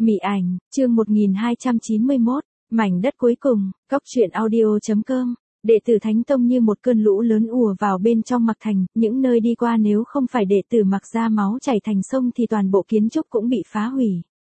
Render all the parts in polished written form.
Mị ảnh, chương 1291, mảnh đất cuối cùng, góc truyện audio.com. Đệ tử Thánh Tông như một cơn lũ lớn ùa vào bên trong Mạc Thành, những nơi đi qua nếu không phải đệ tử Mạc ra máu chảy thành sông thì toàn bộ kiến trúc cũng bị phá hủy.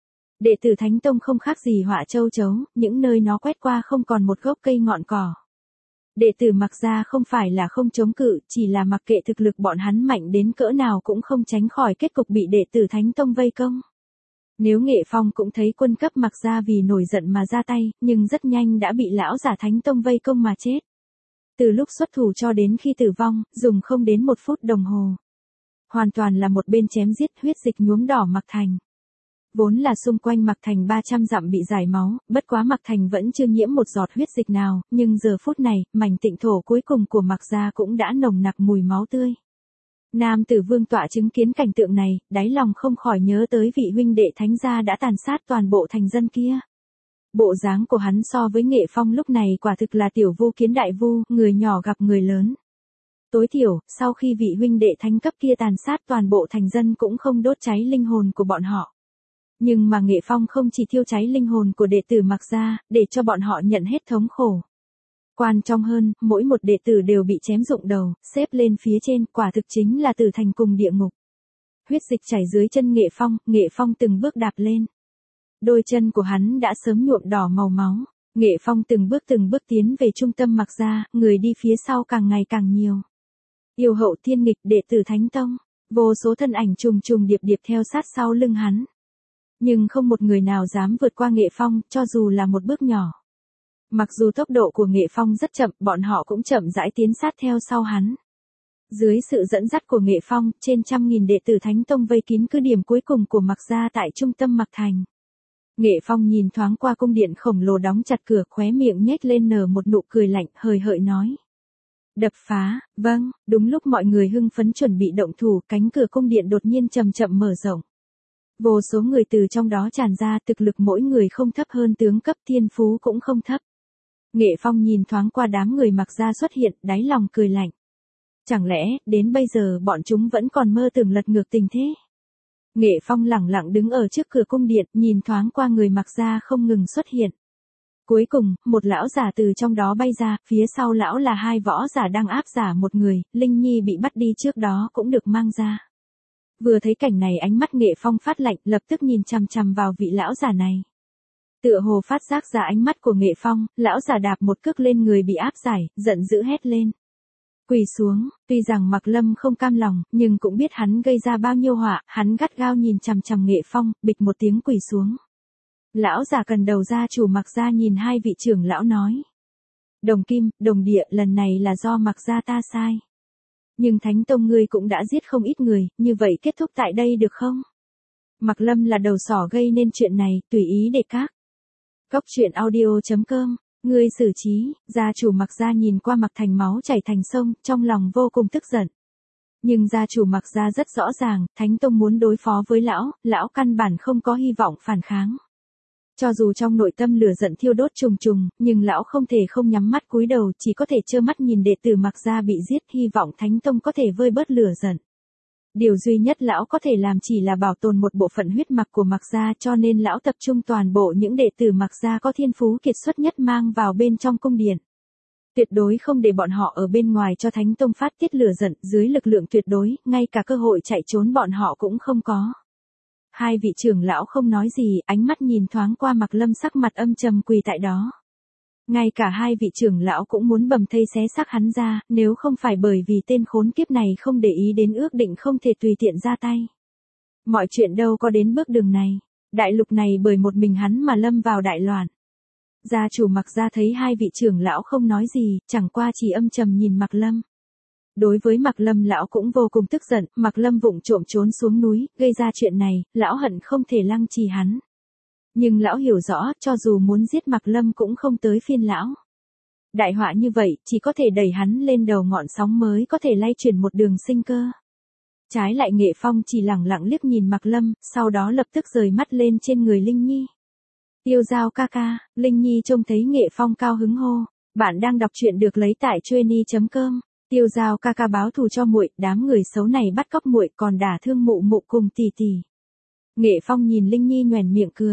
Đệ tử Thánh Tông không khác gì họa châu chấu, những nơi nó quét qua không còn một gốc cây ngọn cỏ. Đệ tử Mạc ra không phải là không chống cự, chỉ là mặc kệ thực lực bọn hắn mạnh đến cỡ nào cũng không tránh khỏi kết cục bị đệ tử Thánh Tông vây công. Nếu Nghệ Phong cũng thấy quân cấp Mạc ra vì nổi giận mà ra tay, nhưng rất nhanh đã bị lão giả Thánh Tông vây công mà chết. Từ lúc xuất thủ cho đến khi tử vong, dùng không đến 1 phút đồng hồ. Hoàn toàn là một bên chém giết, huyết dịch nhuốm đỏ Mạc Thành. Vốn là xung quanh Mạc Thành 300 dặm bị rải máu, bất quá Mạc Thành vẫn chưa nhiễm một giọt huyết dịch nào, nhưng giờ phút này, mảnh tịnh thổ cuối cùng của Mạc gia cũng đã nồng nặc mùi máu tươi. Nam tử Vương Tọa chứng kiến cảnh tượng này, đáy lòng không khỏi nhớ tới vị huynh đệ thánh gia đã tàn sát toàn bộ thành dân kia. Bộ dáng của hắn so với Nghệ Phong lúc này quả thực là tiểu vu kiến đại vu, người nhỏ gặp người lớn. Tối thiểu, sau khi vị huynh đệ thánh cấp kia tàn sát toàn bộ thành dân cũng không đốt cháy linh hồn của bọn họ. Nhưng mà Nghệ Phong không chỉ thiêu cháy linh hồn của đệ tử Mạc gia, để cho bọn họ nhận hết thống khổ. Quan trọng hơn, mỗi một đệ tử đều bị chém rụng đầu, xếp lên phía trên, quả thực chính là tử thành cùng địa ngục. Huyết dịch chảy dưới chân Nghệ Phong từng bước đạp lên. Đôi chân của hắn đã sớm nhuộm đỏ màu máu. Nghệ Phong từng bước tiến về trung tâm Mạc gia, người đi phía sau càng ngày càng nhiều. Yêu hậu thiên nghịch, đệ tử Thánh Tông, vô số thân ảnh trùng trùng điệp điệp theo sát sau lưng hắn. Nhưng không một người nào dám vượt qua Nghệ Phong, cho dù là một bước nhỏ. Mặc dù tốc độ của Nghệ Phong rất chậm, bọn họ cũng chậm rãi tiến sát theo sau hắn. Dưới sự dẫn dắt của Nghệ Phong, trên trăm nghìn đệ tử Thánh Tông vây kín cứ điểm cuối cùng của Mạc gia tại trung tâm Mạc Thành. Nghệ Phong nhìn thoáng qua cung điện khổng lồ đóng chặt cửa, khóe miệng nhếch lên nở một nụ cười lạnh, hời hợt nói. Đập phá, vâng, đúng lúc mọi người hưng phấn chuẩn bị động thủ, cánh cửa cung điện đột nhiên chậm chậm mở rộng. Vô số người từ trong đó tràn ra, thực lực mỗi người không thấp hơn tướng cấp, thiên phú cũng không thấp. Nghệ Phong nhìn thoáng qua đám người Mạc gia xuất hiện, đáy lòng cười lạnh. Chẳng lẽ, đến bây giờ bọn chúng vẫn còn mơ tưởng lật ngược tình thế? Nghệ Phong lẳng lặng đứng ở trước cửa cung điện, nhìn thoáng qua người Mạc gia không ngừng xuất hiện. Cuối cùng, một lão giả từ trong đó bay ra, phía sau lão là 2 võ giả đang áp giả một người, Linh Nhi bị bắt đi trước đó cũng được mang ra. Vừa thấy cảnh này ánh mắt Nghệ Phong phát lạnh, lập tức nhìn chằm chằm vào vị lão giả này. Tựa hồ phát giác ra ánh mắt của Nghệ Phong, lão giả đạp một cước lên người bị áp giải, giận dữ hét lên. Quỳ xuống, tuy rằng Mạc Lâm không cam lòng, nhưng cũng biết hắn gây ra bao nhiêu họa, hắn gắt gao nhìn chằm chằm Nghệ Phong, bịch một tiếng quỳ xuống. Lão giả cần đầu gia chủ Mạc gia nhìn 2 vị trưởng lão nói. Đồng kim, đồng địa, lần này là do Mạc gia ta sai. Nhưng Thánh Tông ngươi cũng đã giết không ít người, như vậy kết thúc tại đây được không? Mạc Lâm là đầu sỏ gây nên chuyện này, tùy ý để các. Góc truyện audio.com, ngươi xử trí, gia chủ Mạc gia nhìn qua Mạc Thành máu chảy thành sông, trong lòng vô cùng tức giận. Nhưng gia chủ Mạc gia rất rõ ràng, Thánh Tông muốn đối phó với lão căn bản không có hy vọng phản kháng. Cho dù trong nội tâm lửa giận thiêu đốt trùng trùng, nhưng lão không thể không nhắm mắt cúi đầu, chỉ có thể trơ mắt nhìn đệ tử Mạc gia bị giết, hy vọng Thánh Tông có thể vơi bớt lửa giận. Điều duy nhất lão có thể làm chỉ là bảo tồn một bộ phận huyết mạch của Mạc gia, cho nên lão tập trung toàn bộ những đệ tử Mạc gia có thiên phú kiệt xuất nhất mang vào bên trong cung điện. Tuyệt đối không để bọn họ ở bên ngoài cho Thánh Tông phát tiết lửa giận, dưới lực lượng tuyệt đối, ngay cả cơ hội chạy trốn bọn họ cũng không có. 2 vị trưởng lão không nói gì, ánh mắt nhìn thoáng qua Mạc Lâm sắc mặt âm trầm quỳ tại đó. Ngay cả 2 vị trưởng lão cũng muốn bầm thây xé xác hắn ra, nếu không phải bởi vì tên khốn kiếp này không để ý đến ước định không thể tùy tiện ra tay. Mọi chuyện đâu có đến bước đường này, đại lục này bởi một mình hắn mà lâm vào đại loạn. Gia chủ Mạc gia thấy 2 vị trưởng lão không nói gì, chẳng qua chỉ âm trầm nhìn Mạc Lâm. Đối với Mạc Lâm lão cũng vô cùng tức giận, Mạc Lâm vụng trộm trốn xuống núi, gây ra chuyện này, lão hận không thể lăng trì hắn. Nhưng lão hiểu rõ, cho dù muốn giết Mạc Lâm cũng không tới phiên lão. Đại họa như vậy, chỉ có thể đẩy hắn lên đầu ngọn sóng mới có thể lay chuyển một đường sinh cơ. Trái lại Nghệ Phong chỉ lẳng lặng liếc nhìn Mạc Lâm, sau đó lập tức rời mắt lên trên người Linh Nhi. Tiêu Giao ca ca, Linh Nhi trông thấy Nghệ Phong cao hứng hô, bạn đang đọc truyện được lấy tại trueni.com. Tiêu Giao ca ca báo thù cho muội, đám người xấu này bắt cóc muội còn đả thương mụ mụ cùng tỷ tỷ. Nghệ Phong nhìn Linh Nhi nhoẻn miệng cười,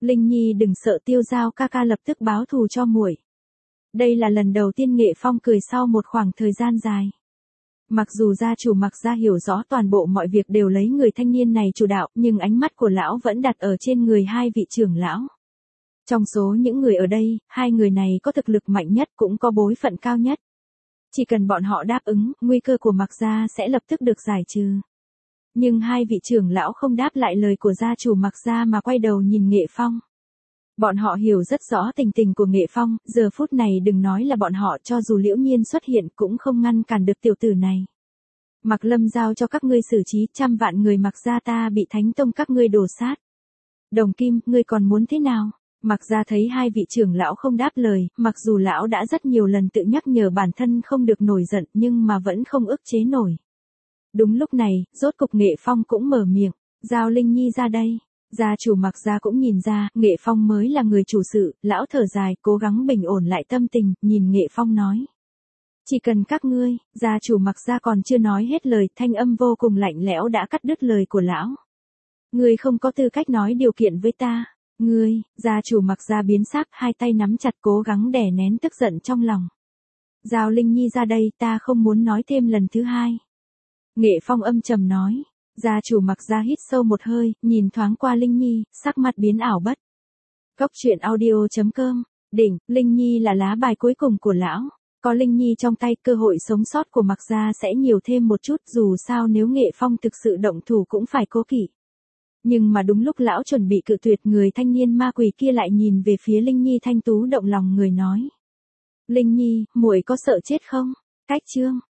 Linh Nhi đừng sợ, Tiêu Giao ca ca lập tức báo thù cho muội. Đây là lần đầu tiên Nghệ Phong cười sau một khoảng thời gian dài. Mặc dù gia chủ Mạc gia hiểu rõ toàn bộ mọi việc đều lấy người thanh niên này chủ đạo, nhưng ánh mắt của lão vẫn đặt ở trên người hai vị trưởng lão. Trong số những người ở đây, hai người này có thực lực mạnh nhất cũng có bối phận cao nhất. Chỉ cần bọn họ đáp ứng, nguy cơ của Mạc gia sẽ lập tức được giải trừ. Nhưng hai vị trưởng lão không đáp lại lời của gia chủ Mạc gia mà quay đầu nhìn Nghệ Phong. Bọn họ hiểu rất rõ tình tình của Nghệ Phong, giờ phút này đừng nói là bọn họ, cho dù Liễu Nhiên xuất hiện cũng không ngăn cản được tiểu tử này. Mạc Lâm giao cho các ngươi xử trí, 100 vạn người Mạc gia ta bị Thánh Tông các ngươi đổ sát. Đồng Kim, ngươi còn muốn thế nào? Mạc gia thấy hai vị trưởng lão không đáp lời, mặc dù lão đã rất nhiều lần tự nhắc nhở bản thân không được nổi giận nhưng mà vẫn không ức chế nổi. Đúng lúc này, rốt cục Nghệ Phong cũng mở miệng, giao Linh Nhi ra đây. Gia chủ Mạc gia cũng nhìn ra, Nghệ Phong mới là người chủ sự, lão thở dài, cố gắng bình ổn lại tâm tình, nhìn Nghệ Phong nói. Chỉ cần các ngươi, gia chủ Mạc gia còn chưa nói hết lời, thanh âm vô cùng lạnh lẽo đã cắt đứt lời của lão. Ngươi không có tư cách nói điều kiện với ta. Ngươi, gia chủ Mạc gia biến sắc, hai tay nắm chặt cố gắng đè nén tức giận trong lòng. Giao Linh Nhi ra đây, ta không muốn nói thêm lần thứ hai. Nghệ Phong âm trầm nói. Gia chủ Mạc gia hít sâu một hơi, nhìn thoáng qua Linh Nhi, sắc mặt biến ảo bất. Cốc truyện audio.com, đỉnh, Linh Nhi là lá bài cuối cùng của lão. Có Linh Nhi trong tay, cơ hội sống sót của Mạc gia sẽ nhiều thêm một chút, dù sao nếu Nghệ Phong thực sự động thủ cũng phải cố kỵ. Nhưng mà đúng lúc lão chuẩn bị cự tuyệt, người thanh niên ma quỷ kia lại nhìn về phía Linh Nhi thanh tú động lòng người nói. Linh Nhi, muội có sợ chết không? Cách chương.